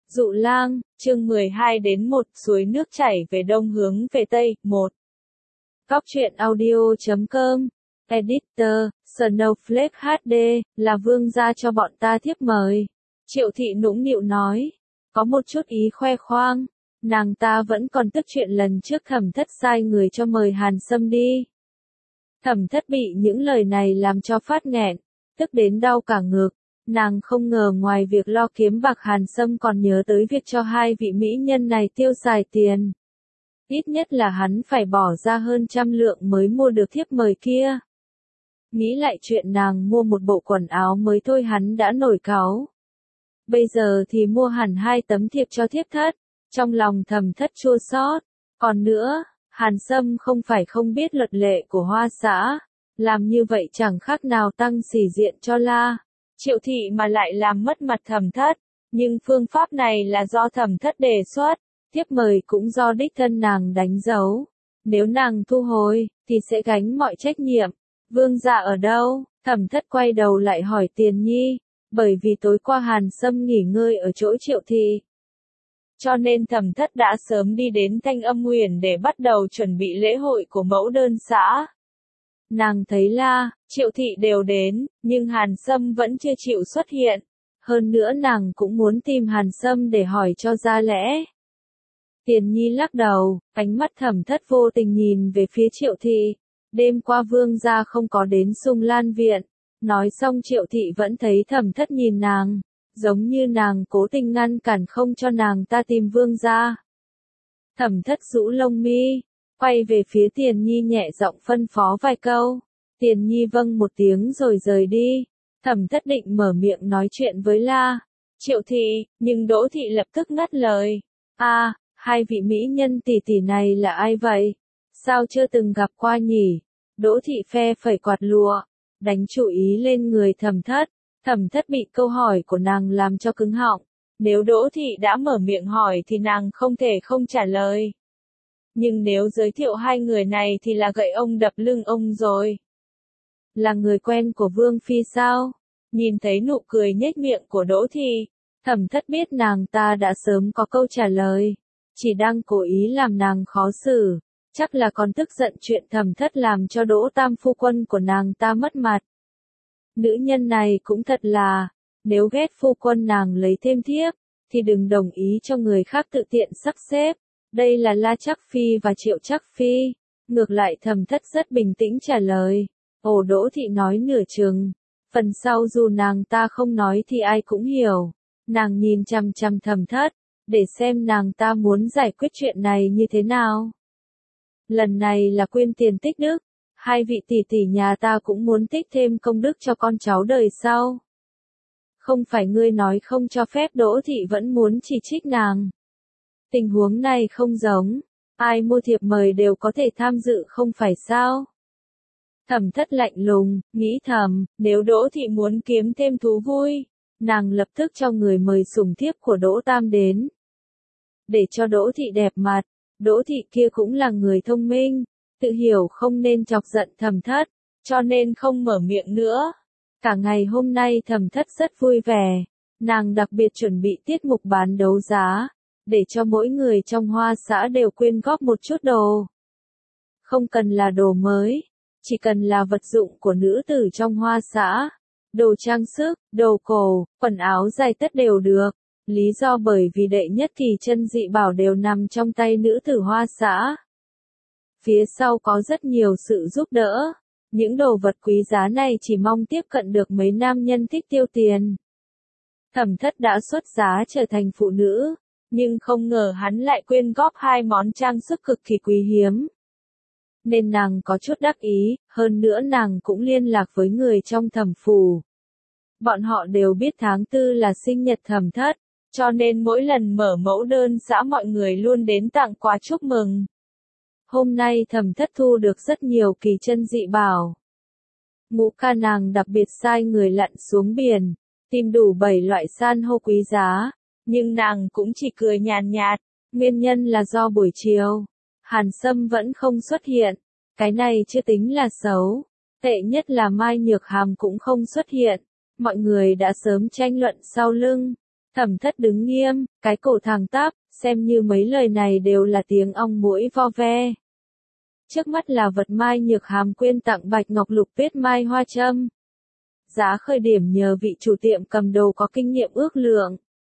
Dụ lang, chương 12-1 suối nước chảy về đông hướng về tây, 1. Góc truyện audio.com, Editor, Snowflake HD, là vương gia cho bọn ta thiếp mời. Triệu thị nũng nịu nói, có một chút ý khoe khoang, nàng ta vẫn còn tức chuyện lần trước Thẩm Thất sai người cho mời Hàn Sâm đi. Thẩm Thất bị những lời này làm cho phát nghẹn, tức đến đau cả ngực. Nàng không ngờ ngoài việc lo kiếm bạc Hàn Sâm còn nhớ tới việc cho hai vị mỹ nhân này tiêu xài tiền. Ít nhất là hắn phải bỏ ra hơn 100 lượng mới mua được thiếp mời kia. Nghĩ lại chuyện nàng mua một bộ quần áo mới thôi hắn đã nổi cáu. Bây giờ thì mua hẳn 2 tấm thiệp cho thiếp thất, trong lòng Thẩm Thất chua xót. Còn nữa, Hàn Sâm không phải không biết luật lệ của Hoa xã, làm như vậy chẳng khác nào tăng sỉ diện cho La Triệu thị mà lại làm mất mặt Thẩm Thất, nhưng phương pháp này là do Thẩm Thất đề xuất, thiếp mời cũng do đích thân nàng đánh dấu. Nếu nàng thu hồi, thì sẽ gánh mọi trách nhiệm. Vương gia ở đâu? Thẩm Thất quay đầu lại hỏi Tiền Nhi, bởi vì tối qua Hàn Sâm nghỉ ngơi ở chỗ Triệu thị. Cho nên Thẩm Thất đã sớm đi đến Thanh Âm Huyền để bắt đầu chuẩn bị lễ hội của mẫu đơn xã. Nàng thấy La Triệu thị đều đến, nhưng Hàn Sâm vẫn chưa chịu xuất hiện. Hơn nữa nàng cũng muốn tìm Hàn Sâm để hỏi cho ra lẽ. Tiền Nhi lắc đầu, ánh mắt Thẩm Thất vô tình nhìn về phía Triệu thị. Đêm qua vương gia không có đến Sung Lan viện. Nói xong Triệu thị vẫn thấy Thẩm Thất nhìn nàng, giống như nàng cố tình ngăn cản không cho nàng ta tìm vương gia. Thẩm Thất rũ lông mi, quay về phía Tiền Nhi nhẹ giọng phân phó vài câu. Tiền Nhi vâng một tiếng rồi rời đi. Thẩm Thất định mở miệng nói chuyện với La Triệu thị, nhưng Đỗ thị lập tức ngắt lời. Hai vị mỹ nhân tỷ tỷ này là ai vậy? Sao chưa từng gặp qua nhỉ? Đỗ thị phe phẩy quạt lụa, đánh chú ý lên người Thẩm Thất. Thẩm Thất bị câu hỏi của nàng làm cho cứng họng. Nếu Đỗ thị đã mở miệng hỏi thì nàng không thể không trả lời. Nhưng nếu giới thiệu hai người này thì là gậy ông đập lưng ông rồi. Là người quen của Vương Phi sao? Nhìn thấy nụ cười nhếch miệng của Đỗ thị, Thẩm Thất biết nàng ta đã sớm có câu trả lời. Chỉ đang cố ý làm nàng khó xử. Chắc là còn tức giận chuyện Thẩm Thất làm cho Đỗ Tam phu quân của nàng ta mất mặt. Nữ nhân này cũng thật là, nếu ghét phu quân nàng lấy thêm thiếp, thì đừng đồng ý cho người khác tự tiện sắp xếp. Đây là La Trắc Phi và Triệu Trắc Phi. Ngược lại Thẩm Thất rất bình tĩnh trả lời. Ồ, Đỗ thị nói nửa chừng. Phần sau dù nàng ta không nói thì ai cũng hiểu. Nàng nhìn chằm chằm Thẩm Thất, để xem nàng ta muốn giải quyết chuyện này như thế nào. Lần này là quyên tiền tích đức. Hai vị tỷ tỷ nhà ta cũng muốn tích thêm công đức cho con cháu đời sau. Không phải ngươi nói không cho phép, Đỗ thị vẫn muốn chỉ trích nàng. Tình huống này không giống, ai mua thiệp mời đều có thể tham dự không phải sao? Thẩm Thất lạnh lùng, nghĩ thầm, nếu Đỗ thị muốn kiếm thêm thú vui, nàng lập tức cho người mời sủng thiếp của Đỗ Tam đến. Để cho Đỗ thị đẹp mặt, Đỗ thị kia cũng là người thông minh, tự hiểu không nên chọc giận Thẩm Thất, cho nên không mở miệng nữa. Cả ngày hôm nay Thẩm Thất rất vui vẻ, nàng đặc biệt chuẩn bị tiết mục bán đấu giá, để cho mỗi người trong Hoa xã đều quyên góp một chút đồ. Không cần là đồ mới, chỉ cần là vật dụng của nữ tử trong Hoa xã, đồ trang sức, đồ cổ, quần áo dài tất đều được. Lý do bởi vì đệ nhất kỳ chân dị bảo đều nằm trong tay nữ tử Hoa xã. Phía sau có rất nhiều sự giúp đỡ. Những đồ vật quý giá này chỉ mong tiếp cận được mấy nam nhân thích tiêu tiền. Thẩm Thất đã xuất giá trở thành phụ nữ, nhưng không ngờ hắn lại quyên góp 2 món trang sức cực kỳ quý hiếm. Nên nàng có chút đắc ý, hơn nữa nàng cũng liên lạc với người trong Thẩm phủ. Bọn họ đều biết tháng 4 là sinh nhật Thẩm Thất, cho nên mỗi lần mở mẫu đơn xã mọi người luôn đến tặng quà chúc mừng. Hôm nay Thẩm Thất thu được rất nhiều kỳ chân dị bảo. Ngũ ca nàng đặc biệt sai người lặn xuống biển, tìm đủ 7 loại san hô quý giá, nhưng nàng cũng chỉ cười nhàn nhạt, nguyên nhân là do buổi chiều, Hàn Sâm vẫn không xuất hiện, cái này chưa tính là xấu, tệ nhất là Mai Nhược Hàm cũng không xuất hiện, mọi người đã sớm tranh luận sau lưng, Thẩm Thất đứng nghiêm, cái cổ thẳng tắp, xem như mấy lời này đều là tiếng ong muỗi vo ve. Trước mắt là vật Mai Nhược Hàm quyên tặng bạch ngọc lục viết mai hoa châm. Giá khởi điểm nhờ vị chủ tiệm cầm đồ có kinh nghiệm ước lượng.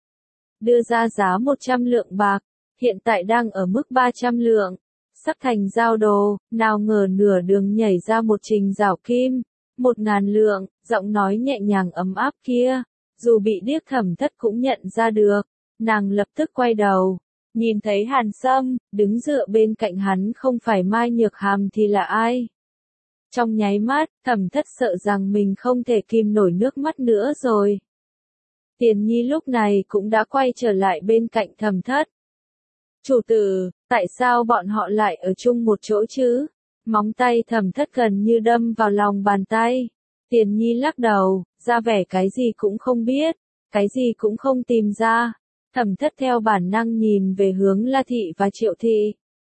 Đưa ra giá 100 lượng bạc, hiện tại đang ở mức 300 lượng. Sắp thành giao đồ, nào ngờ nửa đường nhảy ra một Trình Giảo Kim, 1000 lượng, giọng nói nhẹ nhàng ấm áp kia, dù bị điếc Thẩm Thất cũng nhận ra được, nàng lập tức quay đầu, nhìn thấy Hàn Sâm, đứng dựa bên cạnh hắn không phải Mai Nhược Hàm thì là ai. Trong nháy mắt, Thẩm Thất sợ rằng mình không thể kìm nổi nước mắt nữa rồi. Tiền Nhi lúc này cũng đã quay trở lại bên cạnh Thẩm Thất. Chủ tử, tại sao bọn họ lại ở chung một chỗ chứ? Móng tay Thẩm Thất gần như đâm vào lòng bàn tay. Tiền Nhi lắc đầu, ra vẻ cái gì cũng không biết, cái gì cũng không tìm ra. Thẩm Thất theo bản năng nhìn về hướng La Thị và Triệu Thị.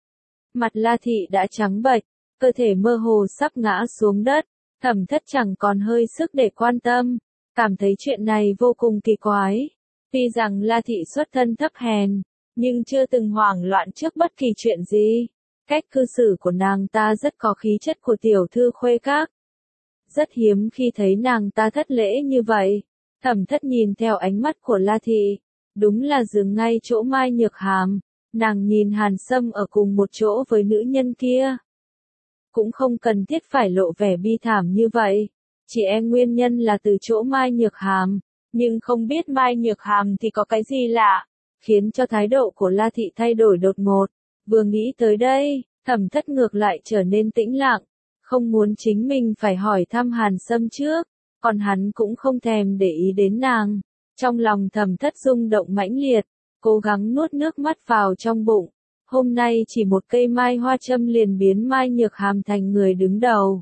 Mặt La Thị đã trắng bệch, cơ thể mơ hồ sắp ngã xuống đất. Thẩm Thất chẳng còn hơi sức để quan tâm, cảm thấy chuyện này vô cùng kỳ quái. Tuy rằng La Thị xuất thân thấp hèn, nhưng chưa từng hoảng loạn trước bất kỳ chuyện gì. Cách cư xử của nàng ta rất có khí chất của tiểu thư khuê các. Rất hiếm khi thấy nàng ta thất lễ như vậy. Thẩm Thất nhìn theo ánh mắt của La Thị, đúng là dừng ngay chỗ Mai Nhược Hàm. Nàng nhìn Hàn Sâm ở cùng một chỗ với nữ nhân kia. Cũng không cần thiết phải lộ vẻ bi thảm như vậy. Chỉ e nguyên nhân là từ chỗ Mai Nhược Hàm. Nhưng không biết Mai Nhược Hàm thì có cái gì lạ, khiến cho thái độ của La Thị thay đổi đột ngột. Vừa nghĩ tới đây, Thẩm Thất ngược lại trở nên tĩnh lặng, không muốn chính mình phải hỏi thăm Hàn Sâm trước, còn hắn cũng không thèm để ý đến nàng. Trong lòng Thẩm Thất rung động mãnh liệt, cố gắng nuốt nước mắt vào trong bụng. Hôm nay chỉ một cây mai hoa châm liền biến Mai Nhược Hàm thành người đứng đầu.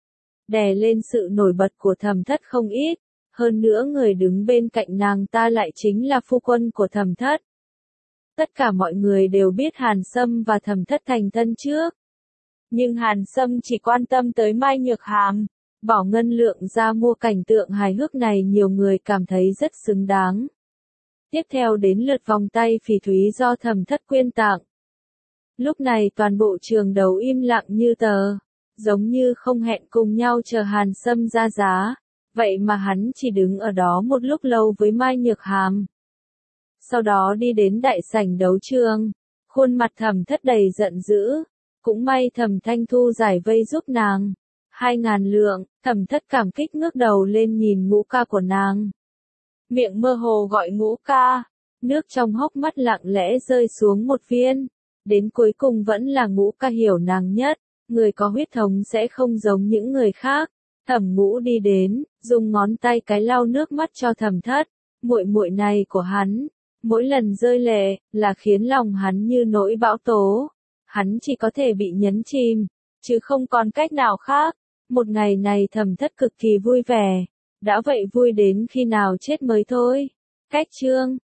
Đè lên sự nổi bật của Thẩm Thất không ít, hơn nữa người đứng bên cạnh nàng ta lại chính là phu quân của Thẩm Thất. Tất cả mọi người đều biết Hàn Sâm và Thẩm Thất thành thân trước. Nhưng Hàn Sâm chỉ quan tâm tới Mai Nhược Hàm, bỏ ngân lượng ra mua cảnh tượng hài hước này, nhiều người cảm thấy rất xứng đáng. Tiếp theo đến lượt vòng tay phỉ thúy do Thẩm Thất quyên tặng. Lúc này toàn bộ trường đầu im lặng như tờ, giống như không hẹn cùng nhau chờ Hàn Sâm ra giá, vậy mà hắn chỉ đứng ở đó một lúc lâu với Mai Nhược Hàm. Sau đó đi đến đại sảnh đấu trường, khuôn mặt Thẩm Thất đầy giận dữ, cũng may Thẩm Thanh Thu giải vây giúp nàng. 2000 lượng, Thẩm Thất cảm kích ngước đầu lên nhìn ngũ ca của nàng. Miệng mơ hồ gọi ngũ ca, nước trong hốc mắt lặng lẽ rơi xuống một viên. Đến cuối cùng vẫn là ngũ ca hiểu nàng nhất, người có huyết thống sẽ không giống những người khác. Thẩm Ngũ đi đến, dùng ngón tay cái lau nước mắt cho Thẩm Thất. Muội muội này của hắn, mỗi lần rơi lệ, là khiến lòng hắn như nỗi bão tố. Hắn chỉ có thể bị nhấn chìm, chứ không còn cách nào khác. Một ngày này Thẩm Thất cực kỳ vui vẻ, đã vậy vui đến khi nào chết mới thôi. Cách chương